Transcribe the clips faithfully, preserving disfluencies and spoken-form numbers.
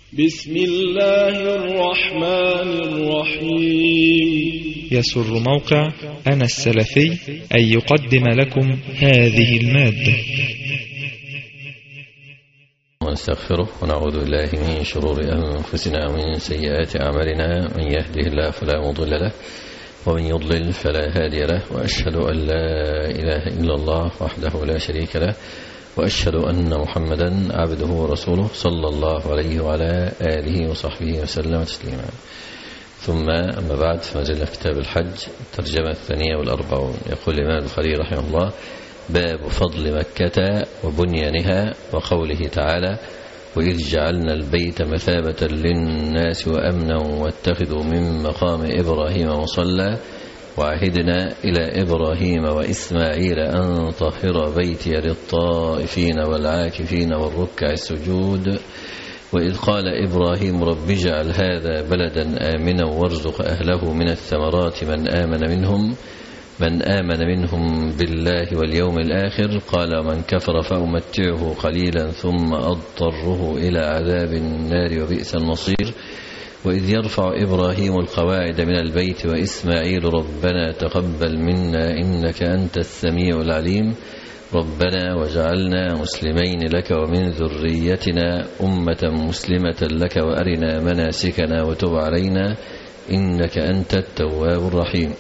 بسم الله الرحمن الرحيم. يسر موقع أنا السلفي أن يقدم لكم هذه المادة. ونستغفره ونعوذ بالله من شرور أنفسنا ومن سيئات أعمالنا، من يهده الله فلا مضل له ومن يضلل فلا هادي له، وأشهد أن لا إله إلا الله وحده لا شريك له، وأشهد أن محمدا عبده ورسوله صلى الله عليه وعلى آله وصحبه وسلم تسليما. ثم أما بعد، فما زلنا في كتاب الحج الترجمة الثانية والأربعون. يقول الإمام البخاري رحمه الله: باب فضل مكة وبنيانها، وقوله تعالى: وإذ جعلنا البيت مثابة للناس وأمنا واتخذوا من مقام إبراهيم مصلى وعهدنا إلى إبراهيم وإسماعيل أن طهر بيتي للطائفين والعاكفين والركع السجود. وإذ قال إبراهيم رب اجعل هذا بلدا آمنا وارزق أهله من الثمرات من آمن منهم من آمن منهم بالله واليوم الآخر. قال من كفر فأمتعه قليلا ثم أضطره إلى عذاب النار وبئس المصير. وإذ يرفع إبراهيم القواعد من البيت وإسماعيل ربنا تقبل منا إنك أنت السميع العليم. ربنا وجعلنا مسلمين لك ومن ذريتنا أمة مسلمة لك وأرنا مناسكنا وتب علينا إنك أنت التواب الرحيم.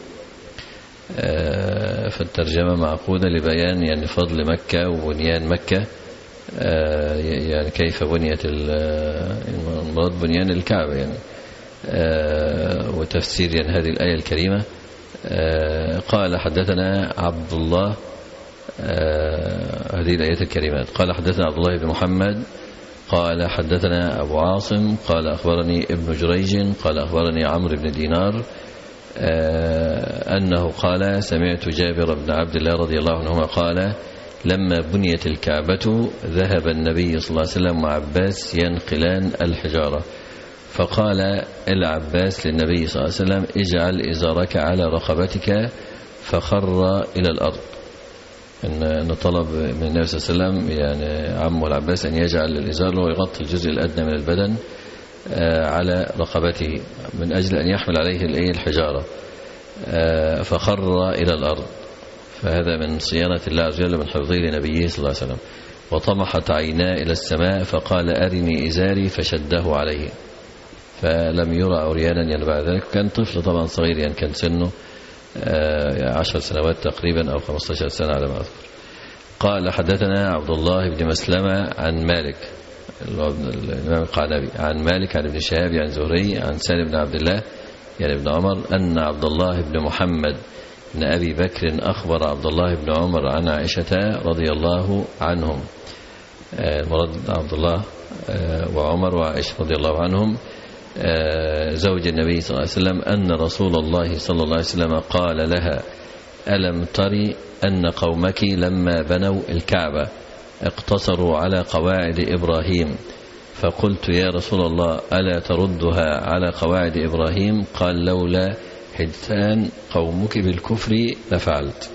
آه فالترجمة معقودة لبيان يعني فضل مكة وبنيان مكة، آه يعني كيف بنيت المراد بنيان الكعبة يعني، آه وتفسير يعني هذه الآية الكريمة. آه قال حدثنا عبد الله، آه هذه الآية الكريمات. قال حدثنا عبد الله بن محمد قال حدثنا أبو عاصم قال أخبرني ابن جريج قال أخبرني عمرو بن دينار آه أنه قال سمعت جابر بن عبد الله رضي الله عنهما قال لما بنيت الكعبة ذهب النبي صلى الله عليه وسلم وعباس ينقلان الحجارة، فقال العباس للنبي صلى الله عليه وسلم اجعل إزارك على رقبتك، فخر إلى الأرض. إن طلب من النبي صلى الله عليه وسلم يعني عمه العباس أن يجعل الإزار ويغطي الجزء الأدنى من البدن على رقبته من أجل أن يحمل عليه الحجارة، فخر إلى الأرض. فهذا من صيانة الله عز وجل من حفظه لنبيه صلى الله عليه وسلم. وطمحت عيناه إلى السماء فقال أرني إزاري فشده عليه، فلم يرى عريانا يعني بعد ذلك. كان طفل طبعا صغير يعني كان سنه عشر سنوات تقريبا أو خمسة عشر سنة على ما أذكر. قال حدثنا عبد الله بن مسلمة عن مالك الإمام القعنبي عن مالك عن ابن شهاب عن زهري عن سالم بن عبد الله يعني ابن عمر أن عبد الله بن محمد بن أبي بكر أخبر عبد الله بن عمر عن عائشة رضي الله عنهم. المراد عبد الله وعمر وعائشة رضي الله عنهم زوج النبي صلى الله عليه وسلم أن رسول الله صلى الله عليه وسلم قال لها ألم تري أن قومك لما بنوا الكعبة اقتصروا على قواعد إبراهيم؟ فقلت يا رسول الله ألا تردها على قواعد إبراهيم؟ قال لولا حدثان قومك بالكفر لفعلت.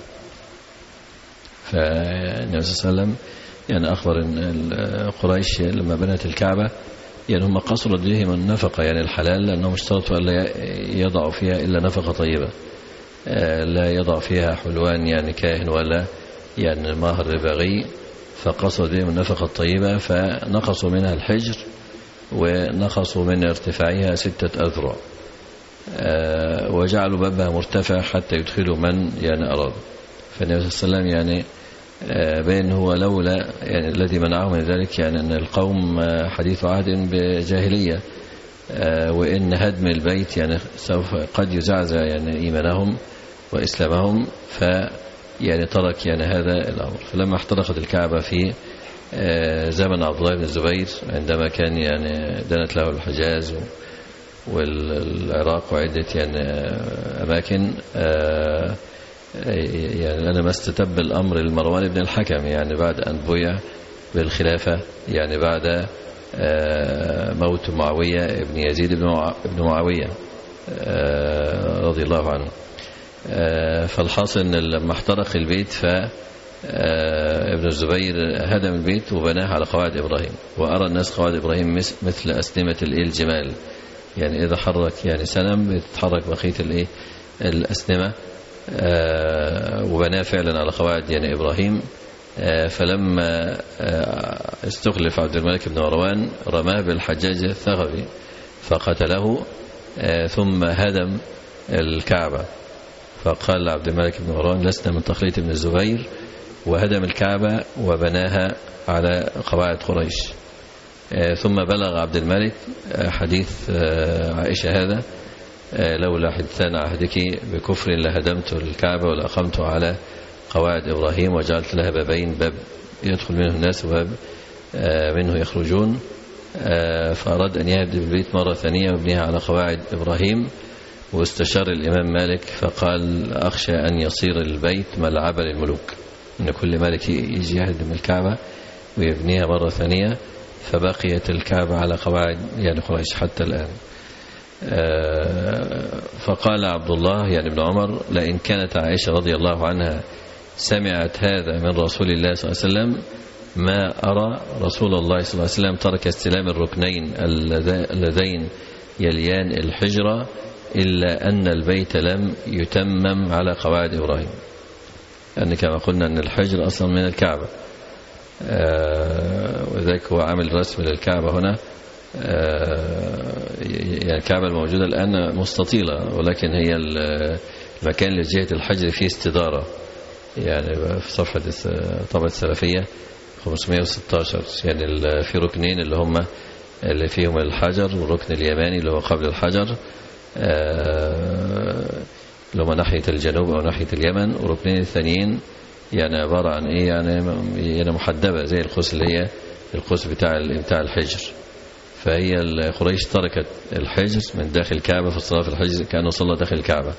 فالنبي صلى الله عليه وسلم يعني أخبر أن قريش لما بنت الكعبة يعني هم قصروا بهم النفقة يعني الحلال، لأنهم اشترطوا أن لا يضعوا فيها إلا نفقة طيبة، لا يضع فيها حلوان يعني كاهن ولا يعني ماهر رباغي، فقصروا بهم النفقة الطيبة فنقصوا منها الحجر ونقصوا من ارتفاعها ستة أذرع، وجعلوا بابها مرتفع حتى يدخلوا من يعني أراد. فالنبي صلى الله عليه وسلم يعني بين هو لولا يعني الذي منعهم من ذلك يعني أن القوم حديث عهد بجاهلية، وإن هدم البيت يعني سوف قد يزعزع يعني إيمانهم وإسلامهم، ف يعني ترك يعني هذا الأمر. فلما احترقت الكعبة في زمن عبد الله بن الزبير عندما كان يعني دنت له الحجاز والعراق وعدة يعني أماكن، يعني أنا ما استتب الأمر لمروان بن الحكم يعني بعد أن بويع بالخلافة يعني بعد موت معاوية ابن يزيد بن معاوية رضي الله عنه. فالحاصل أن لما احترق البيت ف ابن الزبير هدم البيت وبناه على قواعد إبراهيم، وأرى الناس قواعد إبراهيم مثل أسنمة الجمال، يعني إذا حرك يعني سنم بتتحرك بقية الإيه الأسنمة، وبناه فعلا على قواعد يعني إبراهيم. فلما استخلف عبد الملك بن مروان رماه بالحجاج الثغفي فقتله، ثم هدم الكعبة، فقال عبد الملك بن مروان لسنا من تخليط ابن الزبير، وهدم الكعبة وبناها على قواعد قريش. ثم بلغ عبد الملك حديث عائشة هذا: لولا حدثان عهدك بكفر لهدمت الكعبة ولأقمت على قواعد إبراهيم وجعلت لها بابين، باب يدخل منه الناس وباب منه يخرجون. فأراد أن يهدم البيت مرة ثانية ويبنيها على قواعد إبراهيم، واستشار الإمام مالك فقال: أخشى أن يصير البيت ملعبا للملوك، أن كل مالك يجي يهدم الكعبة ويبنيها مرة ثانية، فبقيت الكعبة على قواعد يعني قريش حتى الآن. فقال عبد الله يعني ابن عمر: لئن كانت عائشة رضي الله عنها سمعت هذا من رسول الله صلى الله عليه وسلم ما أرى رسول الله صلى الله عليه وسلم ترك استلام الركنين اللذين يليان الحجرة إلا أن البيت لم يتمم على قواعد إبراهيم، أن كما قلنا أن الحجر أصلا من الكعبة، وذلك هو عامل رسم للكعبة هنا. يعني الكعبة الموجودة الآن مستطيلة، ولكن هي المكان لجهة الحجر فيه استدارة، يعني في صفحة طبعة السلفية خمسمائة وستة عشر، يعني في ركنين اللي هم اللي فيهم الحجر، والركن اليماني اللي هو قبل الحجر اللي هم ناحية الجنوب أو ناحية اليمن، وركنين الثانيين يعني عبارة عن إيه يعني يعني محدبة زي القوس اللي هي القوس بتاع بتاع الحجر. فهي قريش تركت الحجر من داخل الكعبة في الصلاة في الحجر كأنه صلى داخل الكعبة،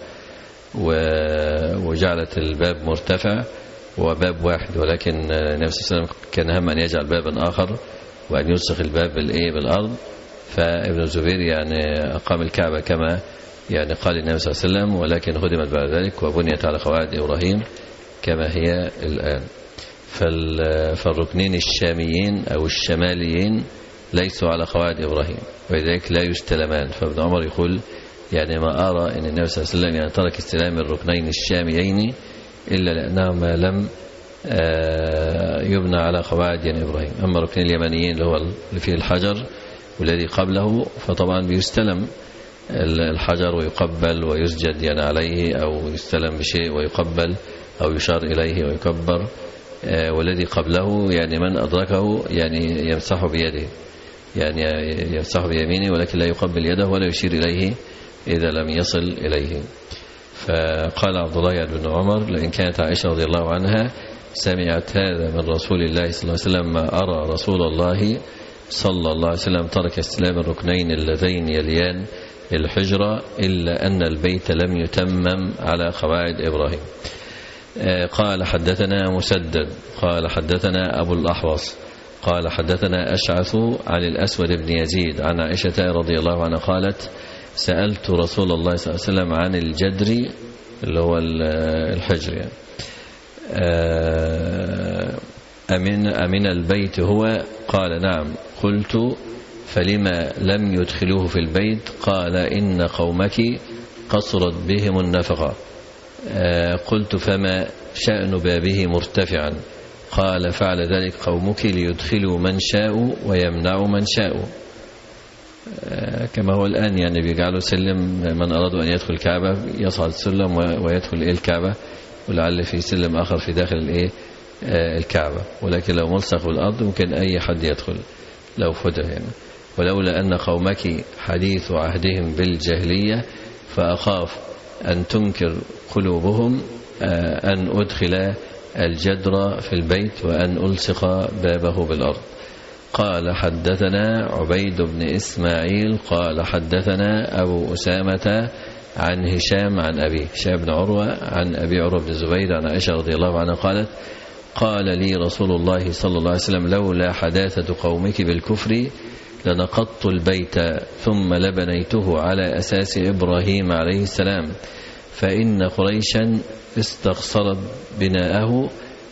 وجعلت الباب مرتفع وباب واحد، ولكن النبي صلى الله عليه وسلم كان هم أن يجعل بابا آخر وأن يلصق الباب بالإيه بالأرض. فابن الزبير يعني أقام الكعبة كما يعني قال النبي صلى الله عليه وسلم، ولكن هدمت بعد ذلك وبنيت على قواعد إبراهيم كما هي الآن. فالركنين الشاميين أو الشماليين ليسوا على قواعد إبراهيم، ولذلك لا يستلمان. فابن عمر يقول يعني ما أرى أن النبي صلى الله عليه وسلم يعني ترك استلام الركنين الشاميين إلا لأنهما لم يبنى على قواعد يعني إبراهيم. أما الركنين اليمانيين اللي هو اللي فيه الحجر والذي قبله فطبعا بيستلم الحجر ويقبل ويسجد يعني عليه، أو يستلم بشيء ويقبل أو يشار إليه ويكبر، والذي قبله يعني من أدركه يعني يمسحه بيده، يعني يمسحه بيمينه ولكن لا يقبل يده ولا يشير إليه إذا لم يصل إليه. فقال عبد الله بن عمر: لئن كانت عائشة رضي الله عنها سمعت هذا من رسول الله صلى الله عليه وسلم ما أرى رسول الله صلى الله عليه وسلم ترك استلام الركنين اللذين يليان الحجرة إلا أن البيت لم يتمم على قواعد إبراهيم. قال: حدثنا مسدد قال حدثنا أبو الأحوص قال حدثنا أشعث عن الأسود بن يزيد عن عائشة رضي الله عنها قالت: سألت رسول الله صلى الله عليه وسلم عن الجدر اللي هو الحجر يعني أمن, أمن البيت هو؟ قال: نعم. قلت: فلما لم يدخلوه في البيت؟ قال: إن قومك قصرت بهم النفقة. قلت: فما شأن بابه مرتفعا؟ قال: فعل ذلك قومك ليدخلوا من شاءوا ويمنعوا من شاءوا، كما هو الآن يعني بيجعلوا سلم، من أرادوا أن يدخل الكعبة يصعد السلم ويدخل إيه الكعبة، ولعل في سلم آخر في داخل الإيه الكعبة، ولكن لو ملصق بالأرض ممكن أي حد يدخل لو فتح يعني. ولولا أن قومك حديث عهدهم بالجاهلية فأخاف أن تنكر قلوبهم أن أدخل الجدر في البيت وأن ألصق بابه بالأرض. قال: حدثنا عبيد بن إسماعيل قال حدثنا أبو أسامة عن هشام عن أبي هشام بن عروة عن أبي عروة بن الزبير عن عائشة رضي الله عنها قالت: قال لي رسول الله صلى الله عليه وسلم: لولا حداثة قومك بالكفر لنقضت البيت ثم لبنيته على أساس إبراهيم عليه السلام، فإن قريشا استقصرت بناءه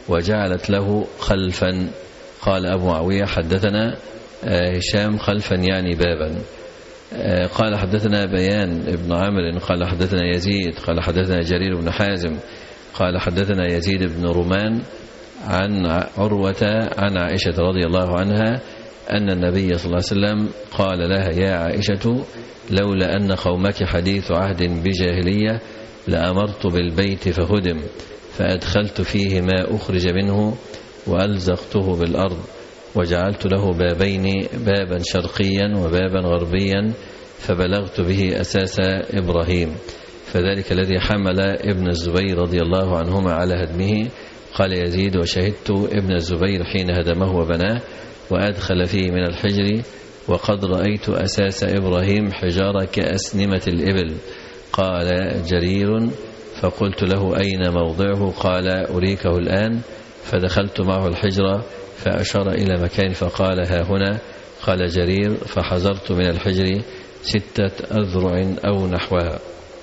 وجعلت له خلفا. قال أبو معاوية حدثنا هشام خلفا يعني بابا. قال حدثنا بيان ابن عامر قال حدثنا يزيد قال حدثنا جرير بن حازم قال حدثنا يزيد بن رومان عن عروة عن عائشة رضي الله عنها أن النبي صلى الله عليه وسلم قال لها يا عائشة لولا أن قومك حديث عهد بجاهلية لأمرت بالبيت فهدم فأدخلت فيه ما أخرج منه وألزقته بالأرض وجعلت له بابين بابا شرقيا وبابا غربيا فبلغت به أساس إبراهيم فذلك الذي حمل ابن الزبير رضي الله عنهما على هدمه. قال يزيد وشهدت ابن الزبير حين هدمه وبناه وأدخل فيه من الحجر وقد رأيت أساس إبراهيم حجارة كأسنمة الإبل. قال جرير فقلت له أين موضعه؟ قال أريكه الآن. فدخلت معه الحجرة فأشار إلى مكان فقال ها هنا. قال جرير فحذرت من الحجر ستة أذرع أو نحوها.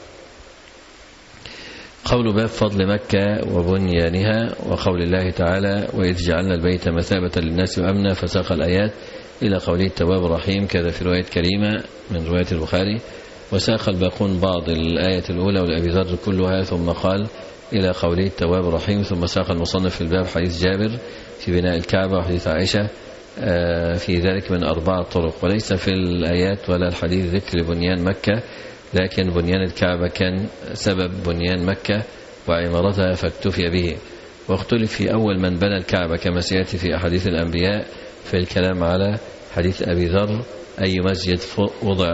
قول باب فضل مكة وبنيانها وقول الله تعالى وإذ جعلنا البيت مثابة للناس وأمنا فساق الآيات إلى قوله التواب الرحيم كذا في رواية كريمة من رواية البخاري. وساق الباقون بعض الآية الأولى ولأبي ذر كلها ثم قال إلى قوله التواب الرحيم. ثم ساق المصنف في الباب حديث جابر في بناء الكعبة وحديث عائشة في ذلك من أربع طرق. وليس في الآيات ولا الحديث ذكر بنيان مكة لكن بنيان الكعبة كان سبب بنيان مكة وعمارتها فاكتفي به. واختلف في أول من بنى الكعبة كما سيأتي في أحاديث الأنبياء في الكلام على حديث أبي ذر أي مسجد وضع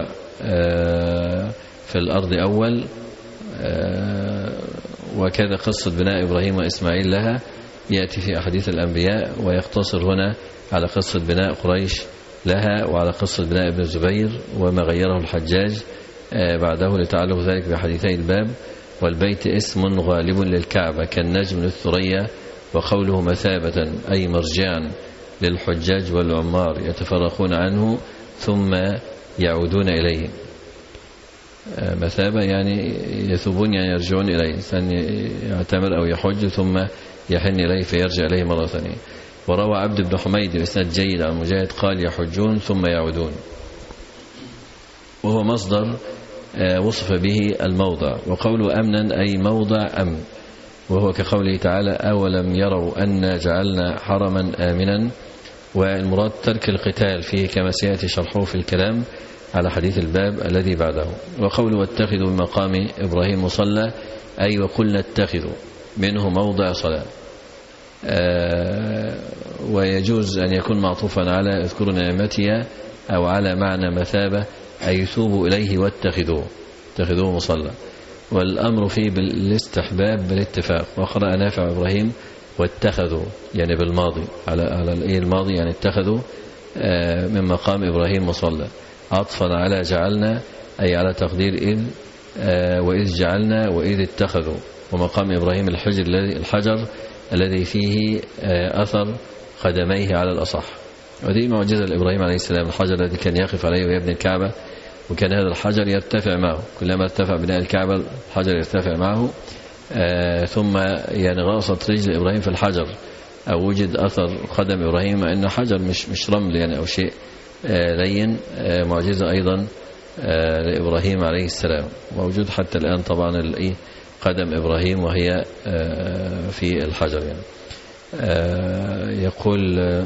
في الأرض أول. وكذا قصة بناء إبراهيم وإسماعيل لها يأتي في أحاديث الأنبياء ويقتصر هنا على قصة بناء قريش لها وعلى قصة بناء ابن الزبير وما غيره الحجاج بعده لتعلق ذلك بحديثي الباب. والبيت اسم غالب للكعبة كالنجم للثريا وقوله مثابة أي مرجعا للحجاج والعمار يتفرقون عنه ثم يعودون إليه. مثابة يعني يثوبون يعني يرجعون إليه إنسان يعتمر أو يحج ثم يحن إليه فيرجع إليه مرة ثانية. وروى عبد بن حميد بإسناد جيد عن مجاهد قال يحجون ثم يعودون وهو مصدر وصف به الموضع. وقوله أمنا أي موضع أمن وهو كقوله تعالى أولم يروا أن جعلنا حرما آمنا. والمراد ترك القتال فيه كما سيأتي شرحه في الكلام على حديث الباب الذي بعده. وقوله واتخذوا من مقام إبراهيم مصلى أي وقلنا اتخذوا منه موضع صلاة. آه ويجوز أن يكون معطوفا على اذكروا نعمتي أو على معنى مثابة أي ثوبوا إليه واتخذوه اتخذوه مصلى. والأمر فيه بالاستحباب بالاتفاق. وقرأ نافع إبراهيم واتخذوا يعني بالماضي على على الإيه الماضي يعني اتخذوا آه من مقام إبراهيم مصلى عطفا على جعلنا أي على تقدير إذ آه وإذ جعلنا وإذ اتخذوا. ومقام إبراهيم الحجر الحجر الذي فيه آه أثر قدميه على الأصح. ودي معجزة لإبراهيم عليه السلام الحجر الذي كان يقف عليه ويبني الكعبة وكان هذا الحجر يرتفع معه كلما ارتفع بناء الكعبة الحجر يرتفع معه. آه ثم يعني غاصت رجل إبراهيم في الحجر أو وجد أثر قدم إبراهيم أنه حجر مش مش رمل يعني أو شيء آه لين. آه معجزة أيضا آه لإبراهيم عليه السلام. موجود حتى الآن طبعا الإيه قدم إبراهيم وهي آه في الحجر يعني. آه يقول آه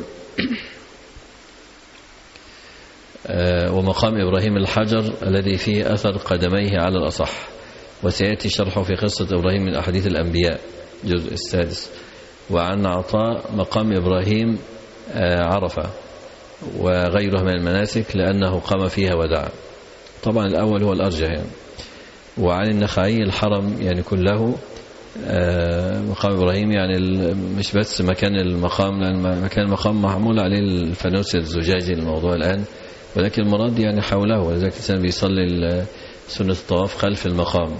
آه ومقام إبراهيم الحجر الذي فيه أثر قدميه على الأصح. وسيأتي شرحه في قصة إبراهيم من أحاديث الأنبياء الجزء السادس. وعن عطاء مقام إبراهيم آه عرفة وغيره من المناسك لأنه قام فيها ودعا. طبعا الأول هو الأرجح يعني. وعن النخعي الحرم يعني كله آه مقام إبراهيم يعني مش بس مكان المقام لأن مكان المقام محمول عليه الفانوس الزجاجي الموضوع الآن ولكن المراد يعني حوله. ولذلك الإنسان بيصلي سنة الطواف خلف المقام.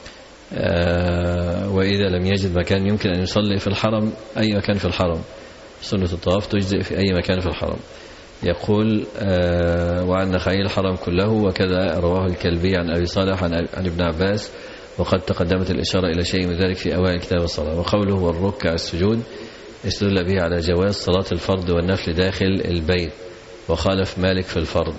آه وإذا لم يجد مكان يمكن أن يصلي في الحرم أي مكان في الحرم. سنة الطواف تجزئ في أي مكان في الحرم. يقول آه وعن نخعي الحرم كله وكذا رواه الكلبي عن أبي صالح عن, عن ابن عباس وقد تقدمت الإشارة إلى شيء من ذلك في أوائل كتاب الصلاة. وقوله والركع السجود استدل به على جواز صلاة الفرض والنفل داخل البيت، وخالف مالك في الفرض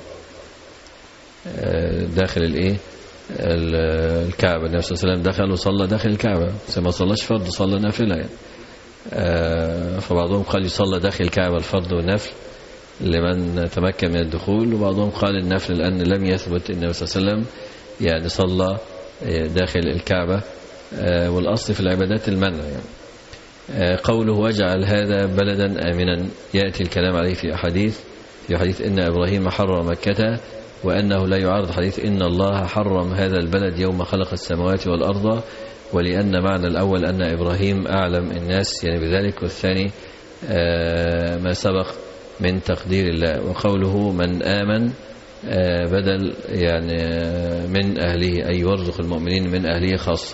داخل الايه الكعبة. النبي صلى الله عليه وسلم دخل وصلى داخل الكعبة، ما صلاش فرض، صلى نافلة يعني. فبعضهم قال يصلى داخل الكعبة الفرض والنفل لمن تمكن من الدخول، وبعضهم قال النفل لأن لم يثبت النبي صلى الله عليه وسلم يعني صلى داخل الكعبة، والأصل في العبادات المنع يعني. قوله واجعل هذا بلدا آمنا، يأتي الكلام عليه في أحاديث، في حديث إن إبراهيم حرم مكة، وأنه لا يعارض حديث إن الله حرم هذا البلد يوم خلق السماوات والأرض، ولأن معنى الأول أن إبراهيم أعلم الناس يعني بذلك، والثاني ما سبق من تقدير الله. وقوله من آمن بدل يعني من أهله، أي يرزق المؤمنين من أهله خاصة.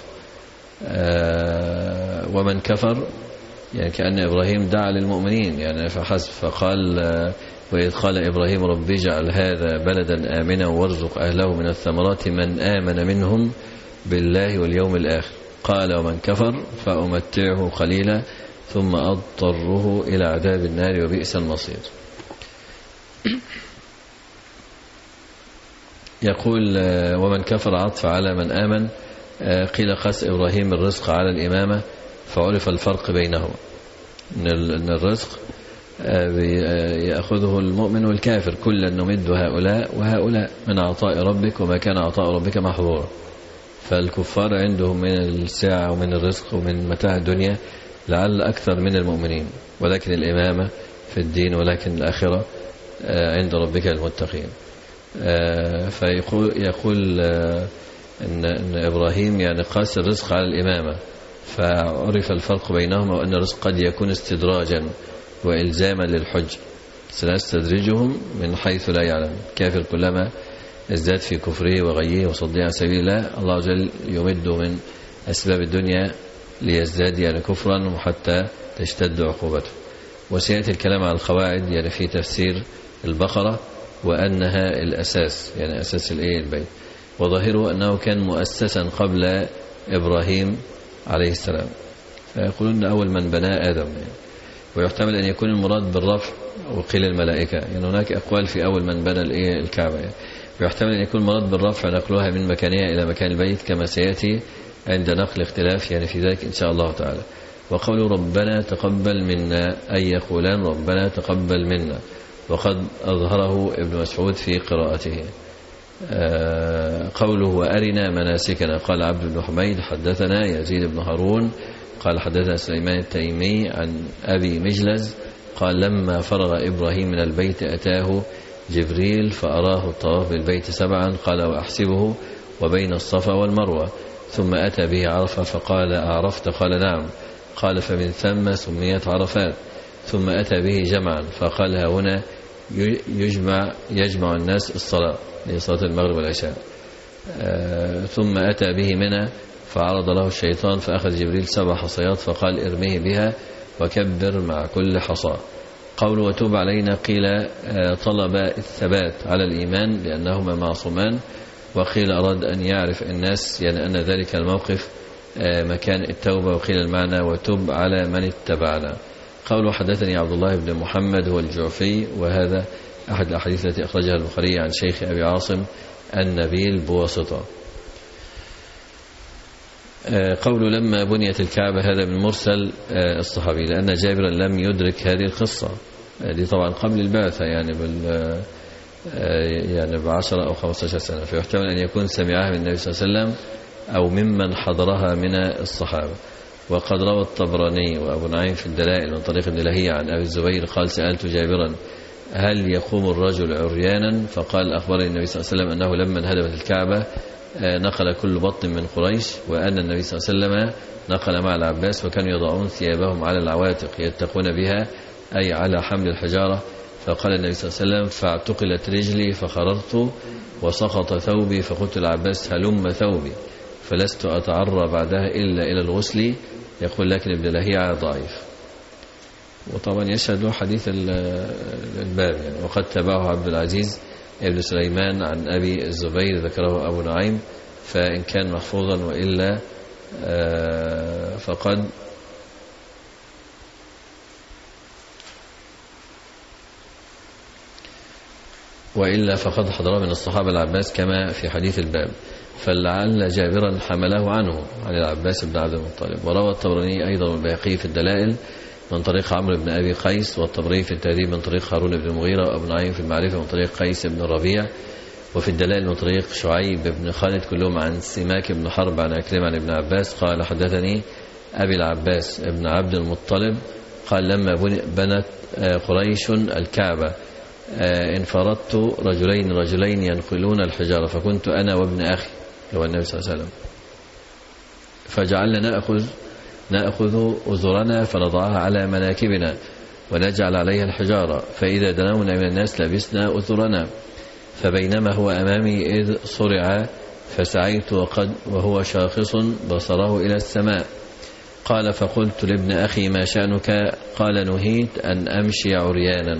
ومن كفر يعني كأن إبراهيم دعا للمؤمنين يعني فحسب، فقال وإذ قال إبراهيم رب اجعل هذا بلدا آمنا وارزق أهله من الثمرات من آمن منهم بالله واليوم الآخر. قال ومن كفر فأمتعه قليلا ثم أضطره إلى عذاب النار وبئس المصير. يقول ومن كفر عطف على من آمن، قيل قاس إبراهيم الرزق على الإمامة، فعرف الفرق بينهما، أن الرزق يأخذه المؤمن والكافر، كلا نمد هؤلاء وهؤلاء من عطاء ربك وما كان عطاء ربك محظورا. فالكفار عندهم من الساعة ومن الرزق ومن متاع الدنيا لعل أكثر من المؤمنين، ولكن الإمامة في الدين ولكن الآخرة عند ربك المتقين. فيقول يقول إن, إن إبراهيم يعني قاس الرزق على الإمامة، فعرف الفرق بينهما، وأن الرزق قد يكون استدراجا وإلزاما للحج، سنستدرجهم من حيث لا يعلم. كافر كلما ازداد في كفره وغيه وصده عن سبيل الله، الله عز وجل يمده من أسباب الدنيا ليزداد يعني كفرا وحتى تشتد عقوبته. وسيأتي الكلام عن القواعد يعني في تفسير البقرة، وأنها الأساس يعني أساس الإيه البيت، وظاهره أنه كان مؤسسا قبل إبراهيم عليه السلام، فيقولون أول من بنى آدم يعني. ويحتمل أن يكون المراد بالرفع وقيل الملائكة، يعني هناك أقوال في أول من بنى الإيه الكعبة يعني. ويحتمل أن يكون المراد بالرفع نقلها من مكانها إلى مكان البيت، كما سيأتي عند نقل اختلاف يعني في ذلك إن شاء الله تعالى. وقولوا ربنا تقبل منا، أي يقولان ربنا تقبل منا، وقد أظهره ابن مسعود في قراءته. قوله وأرنا مناسكنا، قال عبد بن حميد حدثنا يزيد بن هارون قال حدثنا سليمان التيمي عن أبي مجلز قال لما فرغ إبراهيم من البيت أتاه جبريل فأراه الطواف بالبيت سبعا، قال وأحسبه وبين الصفا والمروة، ثم أتى به عرفة فقال أعرفت؟ قال نعم، قال فمن ثم سميت عرفات. ثم أتى به جمعا فقال ها هنا يجمع يجمع الناس الصلاة لصلاة المغرب والعشاء. ثم أتى به منى فعرض له الشيطان فأخذ جبريل سبع حصيات فقال ارميه بها وكبر مع كل حصى. قول وتوب علينا، قيل طلب الثبات على الإيمان لأنهما معصومان، وقيل أراد أن يعرف الناس يعني أن ذلك الموقف مكان التوبة، وقيل المعنى وتوب على من اتبعنا. قول حدثني عبد الله بن محمد هو الجعفي، وهذا أحد الأحاديث التي أخرجها البخاري عن شيخ أبي عاصم النبيل بواسطة. قول لما بنيت الكعبة، هذا من مرسل الصحابي، لأن جابرا لم يدرك هذه القصة، دي طبعا قبل البعثة يعني بال يعني بعشرة أو خمسة عشر سنة، فيحتمل أن يكون سمعها من النبي صلى الله عليه وسلم أو ممن حضرها من الصحابة. وقد روى الطبراني وأبو نعيم في الدلائل من طريق ابن لهيعة عن أبي الزبير قال سألت جابرا هل يقوم الرجل عريانا؟ فقال أخبرني النبي صلى الله عليه وسلم أنه لما انهدمت الكعبة نقل كل بطن من قريش، وأن النبي صلى الله عليه وسلم نقل مع العباس، وكانوا يضعون ثيابهم على العواتق يتقون بها أي على حمل الحجارة. فقال النبي صلى الله عليه وسلم فاعتقلت رجلي فخررت وسقط ثوبي، فقلت العباس هلم ثوبي، فلست أتعرى بعدها إلا إلى الغسل. يقول لكن ابن لهيعة ضعيف، وطبعا يشهد له حديث الباب يعني. وقد تبعه عبد العزيز ابن سليمان عن أبي الزبير ذكره أبو نعيم، فإن كان محفوظا وإلا فقد وإلا فقد حضر من الصحابة العباس كما في حديث الباب، فلعل جابرا حمله عنه عن العباس بن عبد المطلب. وروى الطبراني أيضا والبيهقي في الدلائل من طريق عمرو بن أبي قيس، والطبري في التهذيب من طريق هارون بن المغيرة، وأبو نعيم في المعرفة من طريق قيس بن الربيع، وفي الدلائل من طريق شعيب بن خالد كلهم عن سماك بن حرب عن عكرمة عن ابن عباس قال حدثني أبي العباس بن عبد المطلب قال لما بنت قريش الكعبة انفردت رجلين رجلين ينقلون الحجارة، فكنت أنا وابن أخي هو النبي صلى الله عليه وسلم، فجعلنا نأخذ نأخذ أزرنا فنضعها على مناكبنا ونجعل عليها الحجارة، فإذا دنونا من الناس لبسنا أزرنا، فبينما هو أمامي إذ صرع فسعيت وقد وهو شاخص بصره إلى السماء. قال فقلت لابن أخي ما شأنك؟ قال نهيت أن أمشي عريانا،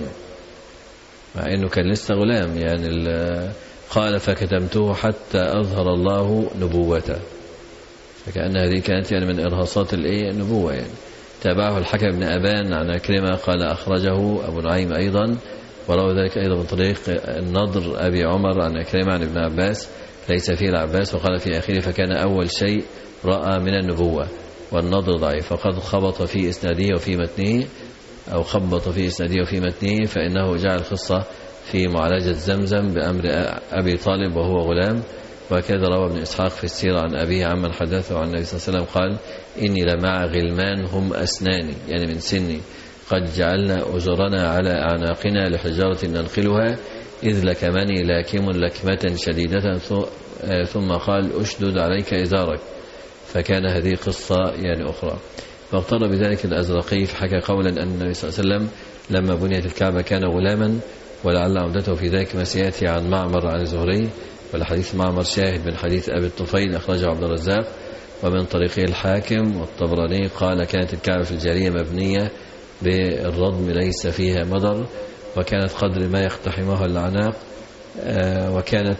مع أنه كان لسه غلام يعني. قال فكتمته حتى أظهر الله نبوته، فكأن هذه كانت يعني من إرهاصات النبوة يعني. تابعه الحكم بن أبان عن عكرمة قال أخرجه أبو نعيم أيضا، وروى ذلك أيضا من طريق النضر أبي عمر عن عكرمة عن ابن عباس ليس فيه العباس، وقال في آخره فكان أول شيء رأى من النبوة، والنضر ضعيف فقد خبط في إسناده وفي متنه أو خبط في إسناده وفي متنه، فإنه جعل خصة في معالجة زمزم بأمر أبي طالب وهو غلام. وكذا روى ابن إسحاق في السيرة عن أبيه عمن حدثه عن النبي صلى الله عليه وسلم قال إني لمع غلمان هم أسناني يعني من سني قد جعلنا أزرنا على أعناقنا لحجارة ننقلها إذ لكمني لاكم لكمة شديدة، ثم قال أشدد عليك إزارك، فكان هذه قصة يعني أخرى. فاغتر بذلك الأزرقي فحكى قولا أن النبي صلى الله عليه وسلم لما بنيت الكعبة كان غلاما، ولعل عمدته في ذلك ما سيأتي عن معمر عن الزهري، والحديث معمر شاهد من حديث أبي الطفيل أخرجه عبد الرزاق ومن طريقه الحاكم والطبراني قال كانت الكعبة في الجارية مبنية بالردم ليس فيها مدر، وكانت قدر ما يقتحمها الأعناق، وكانت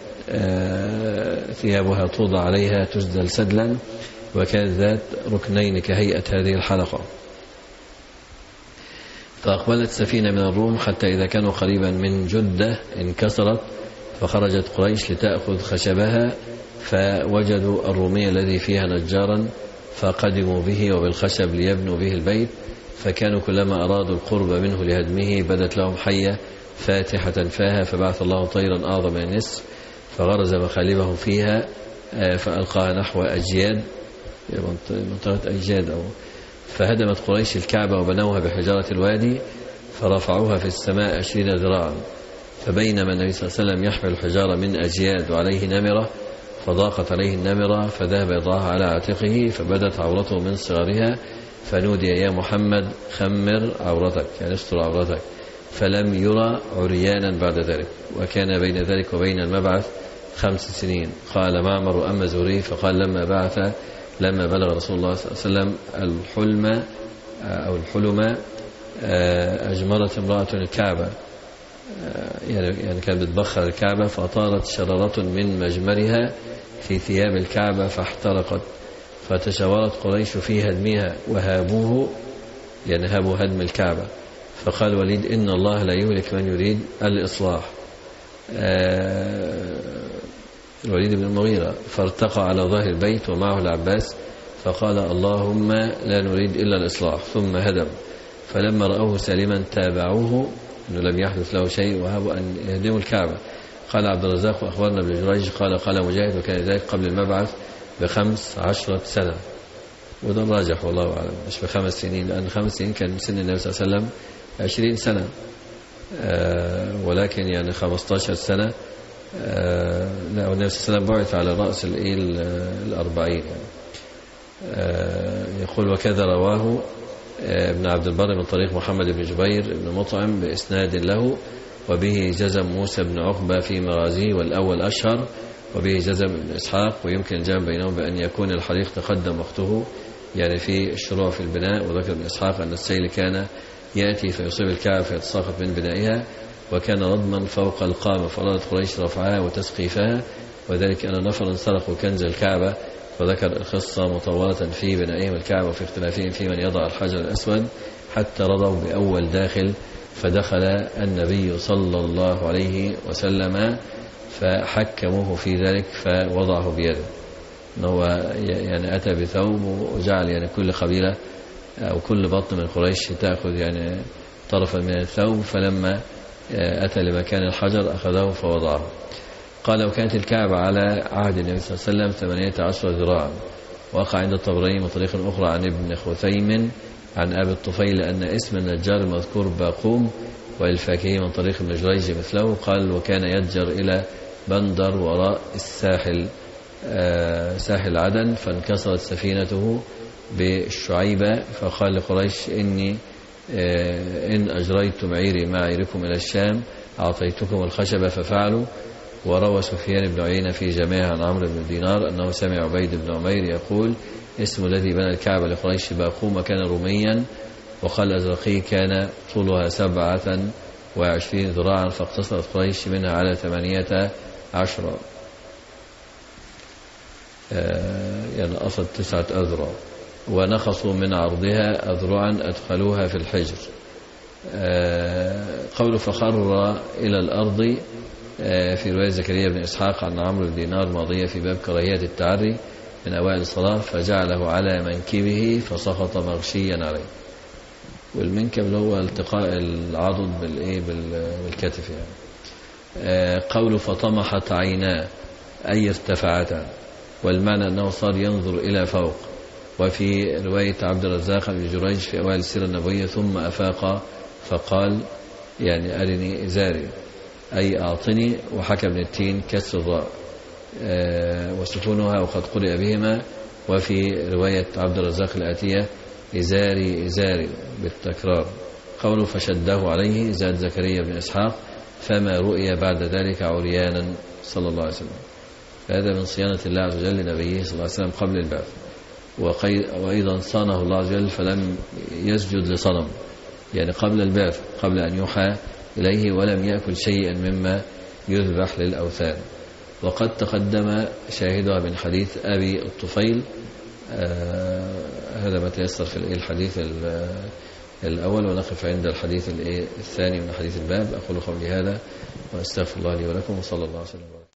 ثيابها توضع عليها تسدل سدلا، وكانت ذات ركنين كهيئة هذه الحلقة. فأقبلت سفينة من الروم حتى إذا كانوا قريبا من جدة انكسرت، فخرجت قريش لتأخذ خشبها، فوجدوا الرومي الذي فيها نجارا فقدموا به وبالخشب ليبنوا به البيت، فكانوا كلما أرادوا القرب منه لهدمه بدت لهم حية فاتحة فاها، فبعث الله طيرا أعظم من النسر فغرز مخالبه فيها فألقاها نحو أجياد منطقة أجياد أو فهدمت قريش الكعبة وبنوها بحجارة الوادي فرفعوها في السماء عشرين ذراعا. فبينما النبي صلى الله عليه وسلم يحمل الحجارة من أجياد وعليه نمرة فضاقت عليه النمرة فذهب يضعها على عاتقه فبدت عورته من صغرها، فنودي يا محمد خمر عورتك يعني استر عورتك، فلم يرى عريانا بعد ذلك، وكان بين ذلك وبين المبعث خمس سنين. قال معمر أما زهري فقال لما بعث لما بلغ رسول الله صلى الله عليه وسلم الحلم أو الحلم أجمرت امرأة الكعبة، يعني كانت بتبخر الكعبة فأطارت شرارة من مجمرها في ثياب الكعبة فاحترقت، فتشاورت قريش في هدمها وهابوه يعني هابوا هدم الكعبة، فقال وليد إن الله لا يهلك من يريد الإصلاح الوليد بن المغيرة، فارتقى على ظهر البيت ومعه العباس فقال اللهم لا نريد إلا الإصلاح، ثم هدم. فلما رأوه سالما تابعوه أنه لم يحدث له شيء وهبوا أن يهدموا الكعبة. قال عبد الرزاق وأخبرنا ابن جريج قال قال مجاهد وكان ذلك قبل المبعث بخمس عشرة سنة، وده الراجح والله أعلم مش بخمس سنين، لأن خمس سنين كان سن النبي صلى الله عليه وسلم عشرين سنة، آه ولكن يعني خمستاشر سنة آه لا والنبي صلى الله عليه وسلم بعث على رأس الأربعين يعني. آه يقول وكذا رواه ابن عبد البر من طريق محمد بن جبير بن مطعم بإسناد له، وبه جزم موسى بن عقبة في مغازيه والأول أشهر، وبه جزم ابن إسحاق، ويمكن الجمع بينهم بأن يكون الحريق تقدم وقته يعني في الشروع في البناء. وذكر ابن إسحاق أن السيل كان يأتي فيصيب الكعبة فيتساقط من بنائها، وكان رضما فوق القامة فأرادت قريش رفعها وتسقيفها، وذلك أن نفرا سرقوا كنز الكعبة، وذكر القصة مطولة في بنائهم الكعبة وفي اختلافهم في من يضع الحجر الأسود حتى رضوا بأول داخل فدخل النبي صلى الله عليه وسلم فحكموه في ذلك فوضعه بيده، أنه يعني أتى بثوب وجعل يعني كل قبيلة أو كل بطن من قريش تأخذ يعني طرفا من الثوب، فلما أتى لمكان الحجر أخذه فوضعه. قال وكانت الكعبة على عهد النبي صلى الله عليه وسلم ثمانية عشر ذراعا. وقع عند الطبراني من طريق أخرى عن ابن خثيم عن أبي الطفيل أن اسم النجار المذكور باقوم، والفاكهي من طريق ابن جريج مثله. قال وكان يتجر إلى بندر وراء الساحل آه ساحل عدن، فانكسرت سفينته بالشعيبة، فقال لقريش إني آه إن أجريتم عيري مع عيركم إلى الشام أعطيتكم الخشبة ففعلوا. وروى سفيان بن عيينة في جماعة عن عمرو بن دينار أنه سمع عبيد بن عمير يقول اسم الذي بنى الكعبة لقريش باقوم كان روميا. وقال الأزرقي كان طولها سبعة وعشرين ذراعا، فاقتصرت قريش منها على ثمانية عشر آه يعني أصل تسعة أذرع، ونخصوا من عرضها أذرعا أدخلوها في الحجر. آه قول فخر إلى الأرض آه في رواية زكريا بن إسحاق عن عمرو بن دينار ماضية في باب كراهية التعري من أوائل الصلاة، فجعله على منكبه فسقط مغشيا عليه. والمنكب اللي هو التقاء العضد بالإيه بالكتف يعني. آه قول فطمحت عيناه أي ارتفعتا، والمعنى أنه صار ينظر إلى فوق. وفي رواية عبد الرزاق بن جريج في أوائل السيرة النبوية ثم أفاق فقال يعني أرني إزاري أي أعطني. وحكى ابن التين كسر الراء آه وسكونها وقد قرئ بهما. وفي رواية عبد الرزاق الآتية إزاري إزاري بالتكرار. قوله فشده عليه زاد زكريا بن إسحاق فما رؤي بعد ذلك عريانا صلى الله عليه وسلم. هذا من صيانة الله عز وجل لنبيه صلى الله عليه وسلم قبل البعث. وأيضا صانه الله عز وجل فلم يسجد لصنم يعني قبل البعث، قبل أن يوحى إليه، ولم يأكل شيئا مما يذبح للأوثان. وقد تقدم شاهدها من حديث أبي الطفيل. آه هذا ما تيسر في الحديث الأول، ونقف عند الحديث الثاني من حديث الباب. أقول قولي هذا وأستغفر الله لي ولكم، وصلى الله عليه وسلم.